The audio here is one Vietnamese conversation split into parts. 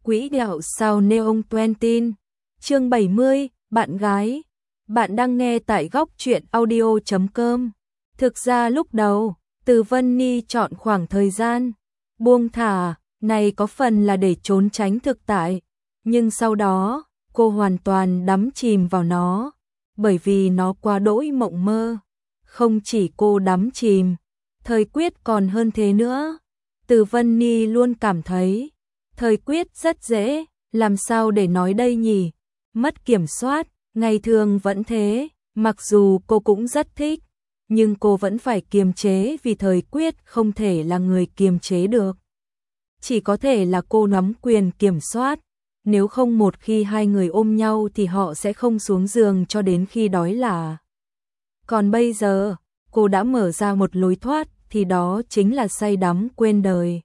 Quỹ đạo sao Neon Twentin. Chương 70, bạn gái. Bạn đang nghe tại góc truyện audio.com. Thực ra lúc đầu, Từ Vân Ni chọn khoảng thời gian buông thả này có phần là để trốn tránh thực tại, nhưng sau đó, cô hoàn toàn đắm chìm vào nó, bởi vì nó quá đỗi mộng mơ. Không chỉ cô đắm chìm, Thời Quyết còn hơn thế nữa. Từ Vân Ni luôn cảm thấy Thời Quyết rất dễ, làm sao để nói đây nhỉ? Mất kiểm soát, ngày thường vẫn thế, mặc dù cô cũng rất thích, nhưng cô vẫn phải kiềm chế vì Thời Quyết không thể là người kiềm chế được. Chỉ có thể là cô nắm quyền kiểm soát, nếu không một khi hai người ôm nhau thì họ sẽ không xuống giường cho đến khi đói là. Còn bây giờ, cô đã mở ra một lối thoát, thì đó chính là say đắm quên đời.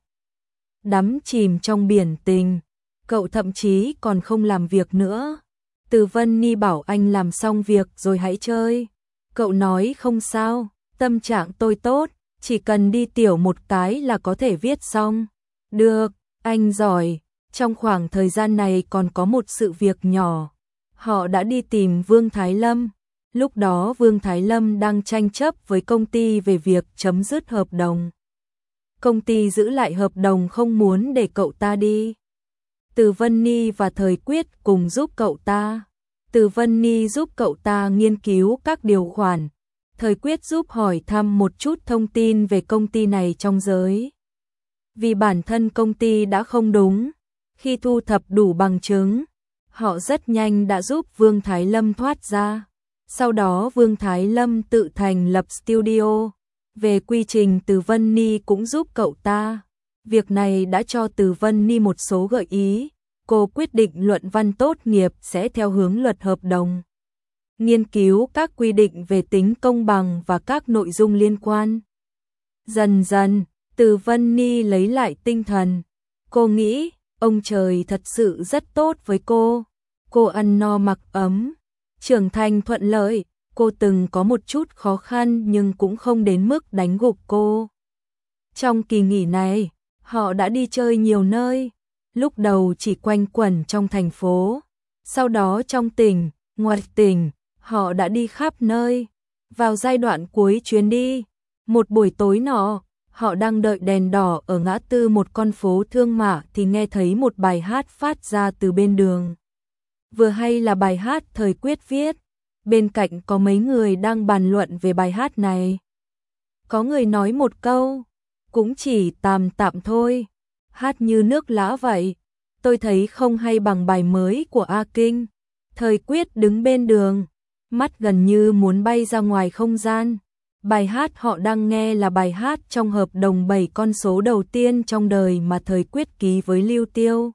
Đắm chìm trong biển tình, cậu thậm chí còn không làm việc nữa. Từ Vân Ni bảo anh làm xong việc rồi hãy chơi. Cậu nói không sao, tâm trạng tôi tốt, chỉ cần đi tiểu một cái là có thể viết xong. Được, anh giỏi. Trong khoảng thời gian này còn có một sự việc nhỏ. Họ đã đi tìm Vương Thái Lâm. Lúc đó Vương Thái Lâm đang tranh chấp với công ty về việc chấm dứt hợp đồng. Công ty giữ lại hợp đồng không muốn để cậu ta đi. Từ Vân Ni và Thời Quyết cùng giúp cậu ta. Từ Vân Ni giúp cậu ta nghiên cứu các điều khoản. Thời Quyết giúp hỏi thăm một chút thông tin về công ty này trong giới. Vì bản thân công ty đã không đúng, khi thu thập đủ bằng chứng, họ rất nhanh đã giúp Vương Thái Lâm thoát ra. Sau đó Vương Thái Lâm tự thành lập studio. Về quy trình Từ Vân Ni cũng giúp cậu ta. Việc này đã cho Từ Vân Ni một số gợi ý. Cô quyết định luận văn tốt nghiệp sẽ theo hướng luật hợp đồng. Nghiên cứu các quy định về tính công bằng và các nội dung liên quan. Dần dần, Từ Vân Ni lấy lại tinh thần. Cô nghĩ, ông trời thật sự rất tốt với cô. Cô ăn no mặc ấm, trưởng thành thuận lợi. Cô từng có một chút khó khăn nhưng cũng không đến mức đánh gục cô. Trong kỳ nghỉ này, họ đã đi chơi nhiều nơi. Lúc đầu chỉ quanh quẩn trong thành phố, sau đó trong tỉnh, ngoài tỉnh, họ đã đi khắp nơi. Vào giai đoạn cuối chuyến đi, một buổi tối nọ, họ đang đợi đèn đỏ ở ngã tư một con phố thương mại thì nghe thấy một bài hát phát ra từ bên đường. Vừa hay là bài hát Thời Quyết viết. Bên cạnh có mấy người đang bàn luận về bài hát này. Có người nói một câu, cũng chỉ tạm tạm thôi, hát như nước lã vậy. Tôi thấy không hay bằng bài mới của A Kinh. Thời Quyết đứng bên đường, mắt gần như muốn bay ra ngoài không gian. Bài hát họ đang nghe là bài hát trong hợp đồng 7 con số đầu tiên trong đời mà Thời Quyết ký với Lưu Tiêu.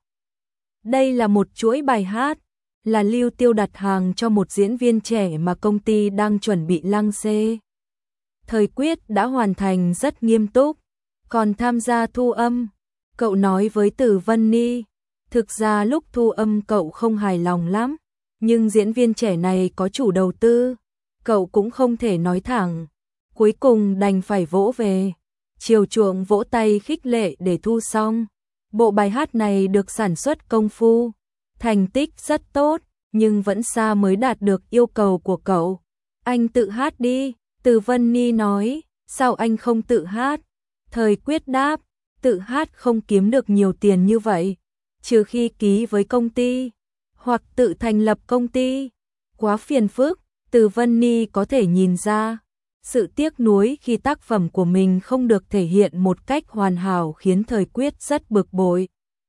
Đây là một chuỗi bài hát, là Lưu Tiêu đặt hàng cho một diễn viên trẻ mà công ty đang chuẩn bị launch. Thời Quyết đã hoàn thành rất nghiêm túc, còn tham gia thu âm. Cậu nói với Từ Vân Ni, thực ra lúc thu âm cậu không hài lòng lắm, nhưng diễn viên trẻ này có chủ đầu tư, cậu cũng không thể nói thẳng. Cuối cùng đành phải vỗ về, chiều chuộng vỗ tay khích lệ để thu xong. Bộ bài hát này được sản xuất công phu, thành tích rất tốt, nhưng vẫn xa mới đạt được yêu cầu của cậu. Anh tự hát đi, Từ Vân Ni nói, sao anh không tự hát? Thời Quyết đáp, tự hát không kiếm được nhiều tiền như vậy, trừ khi ký với công ty, hoặc tự thành lập công ty. Quá phiền phức. Từ Vân Ni có thể nhìn ra, sự tiếc nuối khi tác phẩm của mình không được thể hiện một cách hoàn hảo khiến Thời Quyết rất bực bội.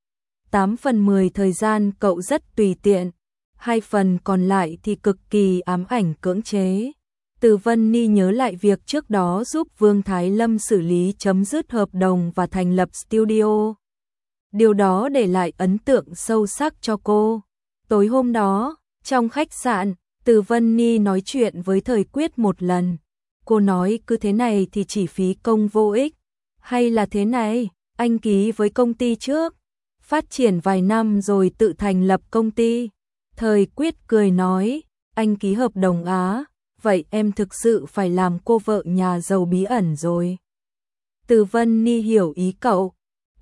8/10 thời gian cậu rất tùy tiện, 2 phần còn lại thì cực kỳ ám ảnh cưỡng chế. Từ Vân Ni nhớ lại việc trước đó giúp Vương Thái Lâm xử lý chấm dứt hợp đồng và thành lập studio. Điều đó để lại ấn tượng sâu sắc cho cô. Tối hôm đó, trong khách sạn, Từ Vân Ni nói chuyện với Thời Quyết một lần. Cô nói cứ thế này thì chỉ phí công vô ích. Hay là thế này, anh ký với công ty trước, phát triển vài năm rồi tự thành lập công ty. Thời Quyết cười nói, anh ký hợp đồng á, vậy em thực sự phải làm cô vợ nhà giàu bí ẩn rồi. Từ Vân Ni hiểu ý cậu.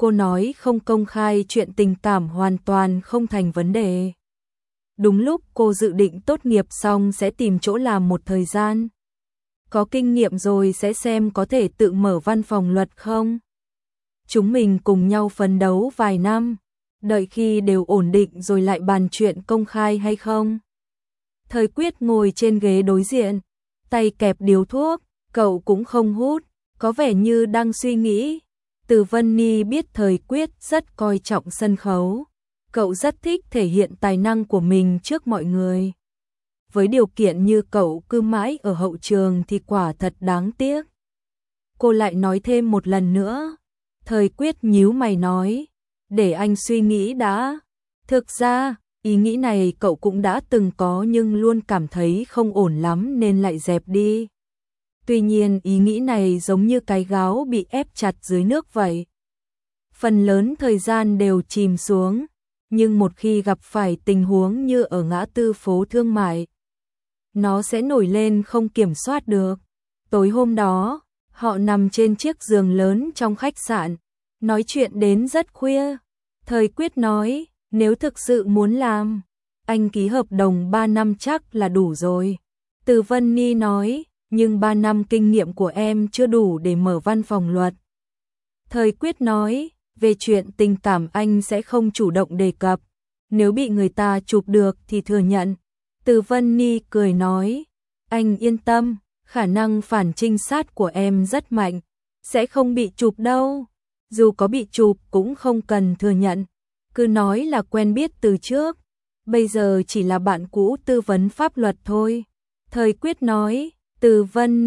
Cô nói không công khai chuyện tình cảm hoàn toàn không thành vấn đề. Đúng lúc cô dự định tốt nghiệp xong sẽ tìm chỗ làm một thời gian. Có kinh nghiệm rồi sẽ xem có thể tự mở văn phòng luật không. Chúng mình cùng nhau phấn đấu vài năm, đợi khi đều ổn định rồi lại bàn chuyện công khai hay không. Thời Quyết ngồi trên ghế đối diện, tay kẹp điếu thuốc, cậu cũng không hút, có vẻ như đang suy nghĩ. Từ Vân Ni biết Thời Quyết rất coi trọng sân khấu, cậu rất thích thể hiện tài năng của mình trước mọi người. Với điều kiện như cậu cứ mãi ở hậu trường thì quả thật đáng tiếc. Cô lại nói thêm một lần nữa. Thời Quyết nhíu mày nói, để anh suy nghĩ đã. Thực ra, ý nghĩ này cậu cũng đã từng có nhưng luôn cảm thấy không ổn lắm nên lại dẹp đi. Tuy nhiên ý nghĩ này giống như cái gáo bị ép chặt dưới nước vậy. Phần lớn thời gian đều chìm xuống, nhưng một khi gặp phải tình huống như ở ngã tư phố thương mại, nó sẽ nổi lên không kiểm soát được. Tối hôm đó, họ nằm trên chiếc giường lớn trong khách sạn, nói chuyện đến rất khuya. Thời Quyết nói, nếu thực sự muốn làm, anh ký hợp đồng 3 năm chắc là đủ rồi. Từ Vân Ni nói, nhưng 3 năm kinh nghiệm của em chưa đủ để mở văn phòng luật. Thời Quyết nói, về chuyện tình cảm anh sẽ không chủ động đề cập, nếu bị người ta chụp được thì thừa nhận. Từ Vân Ni cười nói, anh yên tâm, khả năng phản trinh sát của em rất mạnh, sẽ không bị chụp đâu. Dù có bị chụp cũng không cần thừa nhận, cứ nói là quen biết từ trước, bây giờ chỉ là bạn cũ tư vấn pháp luật thôi. Thời Quyết nói, Từ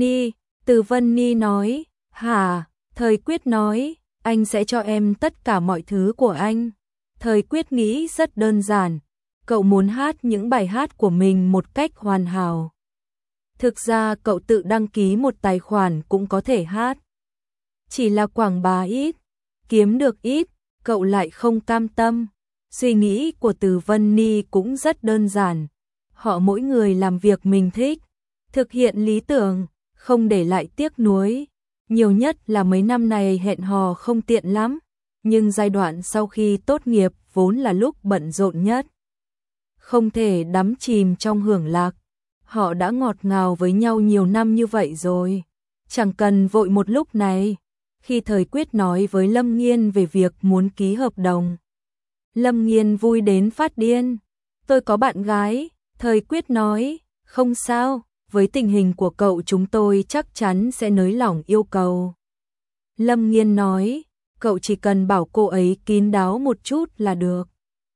Vân Ni nói, hả? Thời Quyết nói, anh sẽ cho em tất cả mọi thứ của anh. Thời Quyết nghĩ rất đơn giản, cậu muốn hát những bài hát của mình một cách hoàn hảo. Thực ra cậu tự đăng ký một tài khoản cũng có thể hát. Chỉ là quảng bá ít, kiếm được ít, cậu lại không cam tâm. Suy nghĩ của Từ Vân Ni cũng rất đơn giản. Họ mỗi người làm việc mình thích, thực hiện lý tưởng, không để lại tiếc nuối. Nhiều nhất là mấy năm này hẹn hò không tiện lắm, nhưng giai đoạn sau khi tốt nghiệp vốn là lúc bận rộn nhất. Không thể đắm chìm trong hưởng lạc. Họ đã ngọt ngào với nhau nhiều năm như vậy rồi, chẳng cần vội một lúc này. Khi Thời Quyết nói với Lâm Nghiên về việc muốn ký hợp đồng, Lâm Nghiên vui đến phát điên. Tôi có bạn gái, Thời Quyết nói, không sao, với tình hình của cậu chúng tôi chắc chắn sẽ nới lỏng yêu cầu. Lâm Nghiên nói, cậu chỉ cần bảo cô ấy kín đáo một chút là được.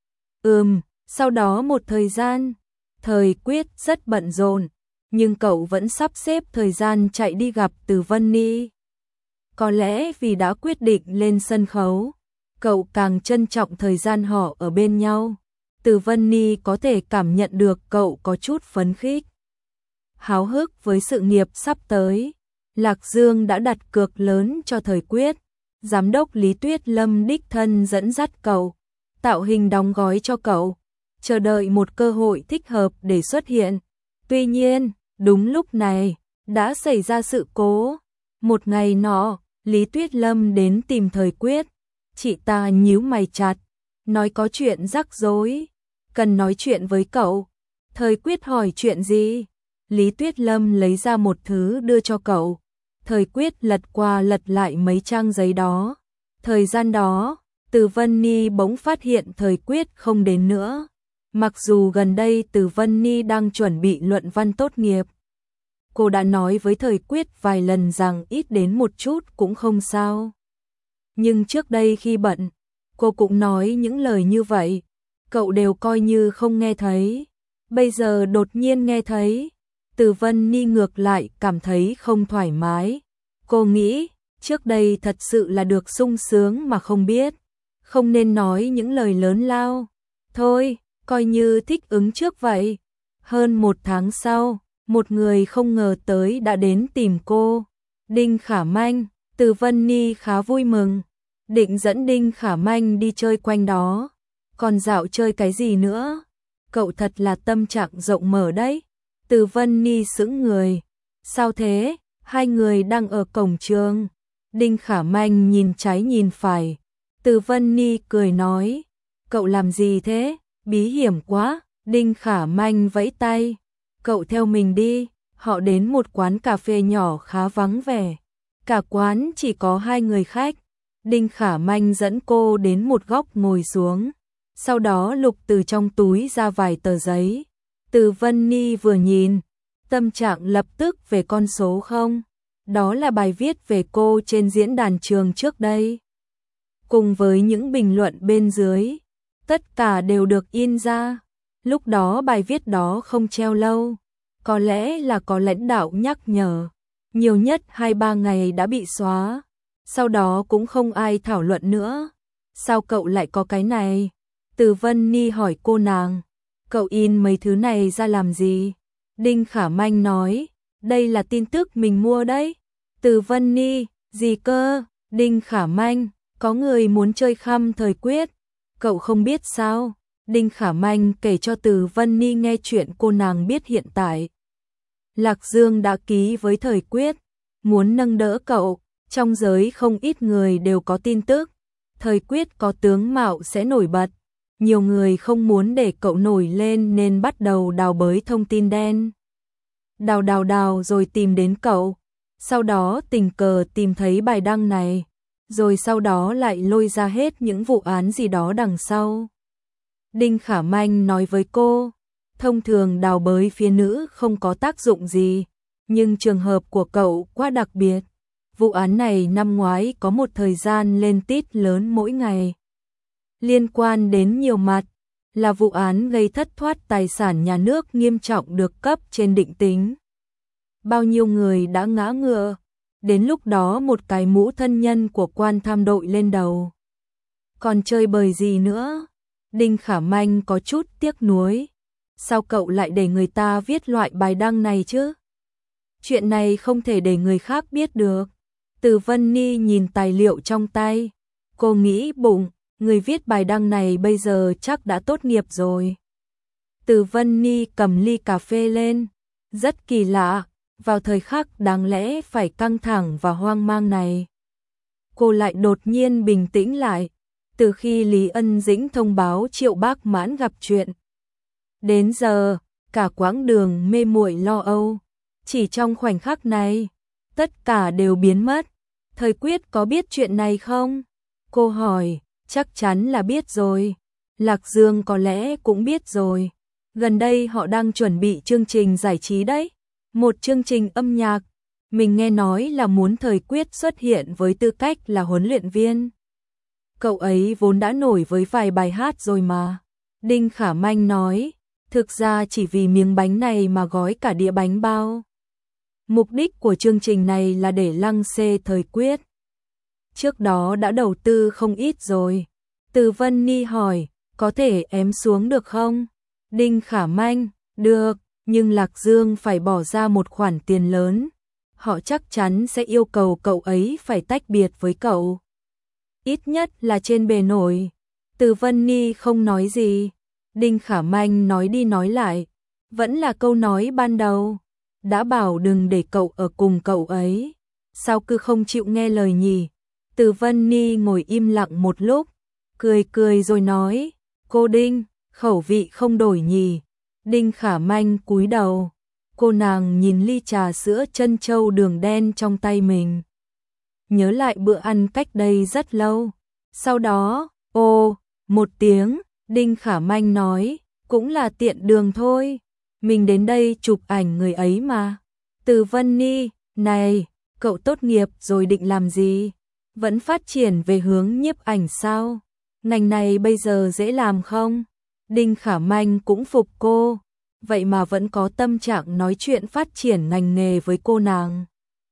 Sau đó một thời gian, Thời Quyết rất bận rộn, nhưng cậu vẫn sắp xếp thời gian chạy đi gặp Từ Vân Ni. Có lẽ vì đã quyết định lên sân khấu, cậu càng trân trọng thời gian họ ở bên nhau. Từ Vân Ni có thể cảm nhận được cậu có chút phấn khích, háo hức với sự nghiệp sắp tới. Lạc Dương đã đặt cược lớn cho Thời Quyết. Giám đốc Lý Tuyết Lâm đích thân dẫn dắt cậu, tạo hình đóng gói cho cậu, chờ đợi một cơ hội thích hợp để xuất hiện. Tuy nhiên, đúng lúc này, đã xảy ra sự cố. Một ngày nọ, Lý Tuyết Lâm đến tìm Thời Quyết. Chị ta nhíu mày chặt, nói có chuyện rắc rối, cần nói chuyện với cậu. Thời Quyết hỏi chuyện gì? Lý Tuyết Lâm lấy ra một thứ đưa cho cậu. Thời Quyết lật qua lật lại mấy trang giấy đó. Thời gian đó, Từ Vân Ni bỗng phát hiện Thời Quyết không đến nữa. Mặc dù gần đây Từ Vân Ni đang chuẩn bị luận văn tốt nghiệp. Cô đã nói với Thời Quyết vài lần rằng ít đến một chút cũng không sao. Nhưng trước đây khi bận, cô cũng nói những lời như vậy. Cậu đều coi như không nghe thấy. Bây giờ đột nhiên nghe thấy. Từ Vân Ni ngược lại cảm thấy không thoải mái. Cô nghĩ, trước đây thật sự là được sung sướng mà không biết. Không nên nói những lời lớn lao. Thôi, coi như thích ứng trước vậy. Hơn 1 tháng sau, một người không ngờ tới đã đến tìm cô. Đinh Khả Manh. Từ Vân Ni khá vui mừng, định dẫn Đinh Khả Manh đi chơi quanh đó. Còn dạo chơi cái gì nữa? Cậu thật là tâm trạng rộng mở đấy. Từ Vân Ni sững người. Sao thế? Hai người đang ở cổng trường. Đinh Khả Manh nhìn trái nhìn phải. Từ Vân Ni cười nói, cậu làm gì thế, bí hiểm quá. Đinh Khả Manh vẫy tay, cậu theo mình đi. Họ đến một quán cà phê nhỏ khá vắng vẻ. Cả quán chỉ có 2 người khách. Đinh Khả Manh dẫn cô đến một góc ngồi xuống. Sau đó lục từ trong túi ra vài tờ giấy. Từ Vân Ni vừa nhìn, tâm trạng lập tức về con số 0. Đó là bài viết về cô trên diễn đàn trường trước đây. Cùng với những bình luận bên dưới, tất cả đều được in ra. Lúc đó bài viết đó không treo lâu. Có lẽ là có lãnh đạo nhắc nhở. Nhiều nhất 2-3 ngày đã bị xóa. Sau đó cũng không ai thảo luận nữa. Sao cậu lại có cái này? Từ Vân Ni hỏi cô nàng. Cậu in mấy thứ này ra làm gì? Đinh Khả Manh nói, đây là tin tức mình mua đấy. Từ Vân Ni, gì cơ? Đinh Khả Manh, có người muốn chơi khăm thời quyết. Cậu không biết sao? Đinh Khả Manh kể cho Từ Vân Ni nghe chuyện cô nàng biết hiện tại. Lạc Dương đã ký với thời quyết, muốn nâng đỡ cậu. Trong giới không ít người đều có tin tức. Thời quyết có tướng mạo sẽ nổi bật. Nhiều người không muốn để cậu nổi lên nên bắt đầu đào bới thông tin đen. Đào rồi tìm đến cậu. Sau đó tình cờ tìm thấy bài đăng này. Rồi sau đó lại lôi ra hết những vụ án gì đó đằng sau. Đinh Khả Manh nói với cô, thông thường đào bới phía nữ không có tác dụng gì. Nhưng trường hợp của cậu quá đặc biệt. Vụ án này năm ngoái có một thời gian lên tít lớn mỗi ngày. Liên quan đến nhiều mặt, là vụ án gây thất thoát tài sản nhà nước nghiêm trọng được cấp trên định tính. Bao nhiêu người đã ngã ngựa, đến lúc đó một cái mũ thân nhân của quan tham đội lên đầu. Còn chơi bời gì nữa? Đinh Khả Manh có chút tiếc nuối. Sao cậu lại để người ta viết loại bài đăng này chứ? Chuyện này không thể để người khác biết được. Từ Vân Ni nhìn tài liệu trong tay. Cô nghĩ bụng, người viết bài đăng này bây giờ chắc đã tốt nghiệp rồi. Từ Vân Ni cầm ly cà phê lên. Rất kỳ lạ, vào thời khắc đáng lẽ phải căng thẳng và hoang mang này. Cô lại đột nhiên bình tĩnh lại. Từ khi Lý Ân Dĩnh thông báo Triệu Bác Mãn gặp chuyện. Đến giờ, cả quãng đường mê muội lo âu. Chỉ trong khoảnh khắc này, tất cả đều biến mất. Thời quyết có biết chuyện này không? Cô hỏi, chắc chắn là biết rồi. Lạc Dương có lẽ cũng biết rồi. Gần đây họ đang chuẩn bị chương trình giải trí đấy. Một chương trình âm nhạc. Mình nghe nói là muốn thời quyết xuất hiện với tư cách là huấn luyện viên. Cậu ấy vốn đã nổi với vài bài hát rồi mà. Đinh Khả Manh nói, thực ra chỉ vì miếng bánh này mà gói cả đĩa bánh bao. Mục đích của chương trình này là để lăng xê thời quyết. Trước đó đã đầu tư không ít rồi. Từ Vân Ni hỏi, có thể ém xuống được không? Đinh Khả Manh, được, nhưng Lạc Dương phải bỏ ra một khoản tiền lớn. Họ chắc chắn sẽ yêu cầu cậu ấy phải tách biệt với cậu. Ít nhất là trên bề nổi. Từ Vân Ni không nói gì. Đinh Khả Manh nói đi nói lại. Vẫn là câu nói ban đầu. Đã bảo đừng để cậu ở cùng cậu ấy. Sao cứ không chịu nghe lời nhỉ? Từ Vân Ni ngồi im lặng một lúc. Cười rồi nói. Cô Đinh, khẩu vị không đổi nhỉ? Đinh Khả Manh cúi đầu. Cô nàng nhìn ly trà sữa trân châu đường đen trong tay mình. Nhớ lại bữa ăn cách đây rất lâu. Sau đó, một tiếng, Đinh Khả Manh nói, cũng là tiện đường thôi. Mình đến đây chụp ảnh người ấy mà. Từ Vân Ni, này, cậu tốt nghiệp rồi định làm gì? Vẫn phát triển về hướng nhiếp ảnh sao? Ngành này bây giờ dễ làm không? Đinh Khả Manh cũng phục cô. Vậy mà vẫn có tâm trạng nói chuyện phát triển ngành nghề với cô nàng.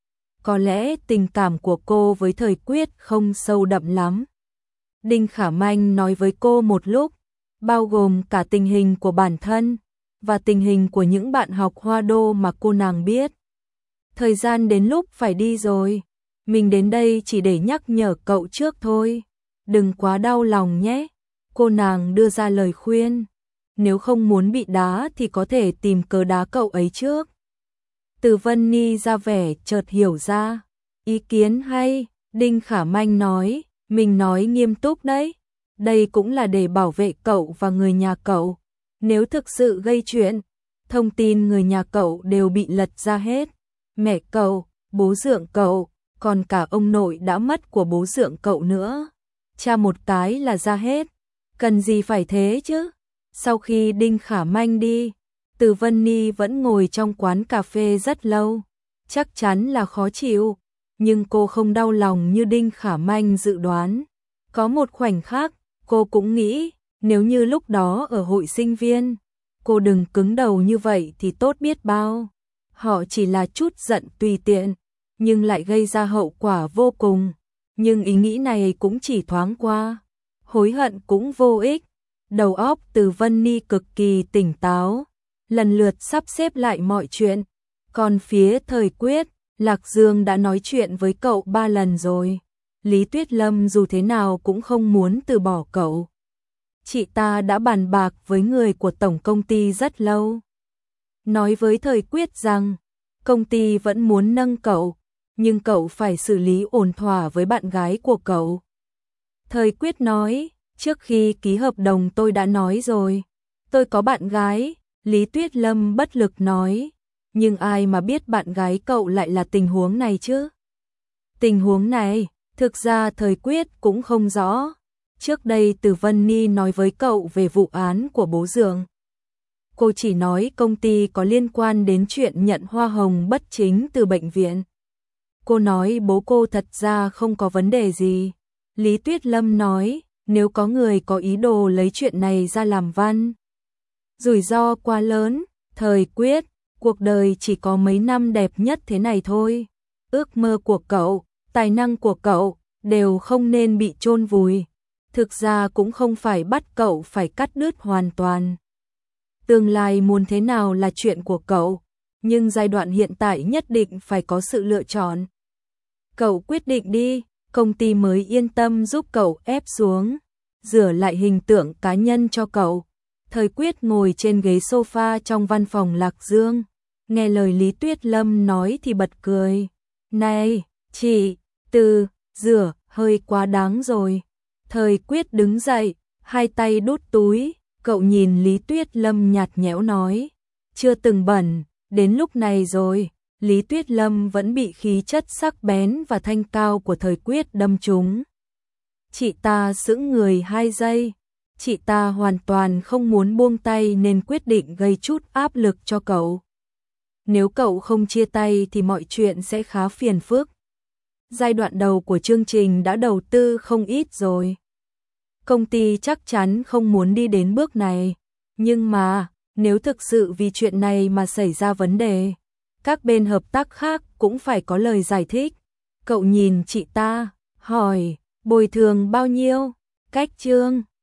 Có lẽ tình cảm của cô với thời quyết không sâu đậm lắm. Đinh Khả Manh nói với cô một lúc, bao gồm cả tình hình của bản thân và tình hình của những bạn học Hoa Đô mà cô nàng biết. Thời gian đến lúc phải đi rồi, mình đến đây chỉ để nhắc nhở cậu trước thôi. Đừng quá đau lòng nhé. Cô nàng đưa ra lời khuyên. Nếu không muốn bị đá thì có thể tìm cớ đá cậu ấy trước. Từ Vân Ni ra vẻ chợt hiểu ra. Ý kiến hay, Đinh Khả Manh nói, Mình nói nghiêm túc đấy, đây cũng là để bảo vệ cậu và người nhà cậu. Nếu thực sự gây chuyện, thông tin người nhà cậu đều bị lật ra hết. Mẹ cậu, bố dượng cậu, còn cả ông nội đã mất của bố dượng cậu nữa. Cha một cái là ra hết, cần gì phải thế chứ? Sau khi Đinh Khả Manh đi, Từ Vân Ni vẫn ngồi trong quán cà phê rất lâu. Chắc chắn là khó chịu, nhưng cô không đau lòng như Đinh Khả Manh dự đoán. Có một khoảnh khắc, cô cũng nghĩ, nếu như lúc đó ở hội sinh viên, cô đừng cứng đầu như vậy thì tốt biết bao. Họ chỉ là chút giận tùy tiện, nhưng lại gây ra hậu quả vô cùng. Nhưng ý nghĩ này cũng chỉ thoáng qua, hối hận cũng vô ích. Đầu óc Từ Vân Ni cực kỳ tỉnh táo, lần lượt sắp xếp lại mọi chuyện. Còn phía Thời Quyết, Lạc Dương đã nói chuyện với cậu 3 lần rồi. Lý Tuyết Lâm dù thế nào cũng không muốn từ bỏ cậu. Chị ta đã bàn bạc với người của tổng công ty rất lâu. Nói với Thời Quyết rằng, công ty vẫn muốn nâng cậu, nhưng cậu phải xử lý ổn thỏa với bạn gái của cậu. Thời Quyết nói, trước khi ký hợp đồng tôi đã nói rồi, tôi có bạn gái. Lý Tuyết Lâm bất lực nói, nhưng ai mà biết bạn gái cậu lại là tình huống này chứ? Tình huống này, thực ra Thời Quyết cũng không rõ. Trước đây Từ Vân Ni nói với cậu về vụ án của bố dượng. Cô chỉ nói công ty có liên quan đến chuyện nhận hoa hồng bất chính từ bệnh viện. Cô nói bố cô thật ra không có vấn đề gì. Lý Tuyết Lâm nói, nếu có người có ý đồ lấy chuyện này ra làm văn, rủi ro quá lớn. Thời Quyết, cuộc đời chỉ có mấy năm đẹp nhất thế này thôi. Ước mơ của cậu, tài năng của cậu, đều không nên bị chôn vùi. Thực ra cũng không phải bắt cậu phải cắt đứt hoàn toàn. Tương lai muốn thế nào là chuyện của cậu, nhưng giai đoạn hiện tại nhất định phải có sự lựa chọn. Cậu quyết định đi, công ty mới yên tâm giúp cậu ép xuống, rửa lại hình tượng cá nhân cho cậu. Thời Quyết ngồi trên ghế sofa trong văn phòng Lạc Dương, nghe lời Lý Tuyết Lâm nói thì bật cười. Này, chị, Từ, rửa, hơi quá đáng rồi. Thời Quyết đứng dậy, hai tay đút túi, cậu nhìn Lý Tuyết Lâm nhạt nhẽo nói, chưa từng bẩn, đến lúc này rồi. Lý Tuyết Lâm vẫn bị khí chất sắc bén và thanh cao của Thời Quyết đâm trúng. Chị ta sững người 2 giây, chị ta hoàn toàn không muốn buông tay nên quyết định gây chút áp lực cho cậu. Nếu cậu không chia tay thì mọi chuyện sẽ khá phiền phức. Giai đoạn đầu của chương trình đã đầu tư không ít rồi. Công ty chắc chắn không muốn đi đến bước này, nhưng mà nếu thực sự vì chuyện này mà xảy ra vấn đề, các bên hợp tác khác cũng phải có lời giải thích. Cậu nhìn chị ta, hỏi, bồi thường bao nhiêu? Cách chương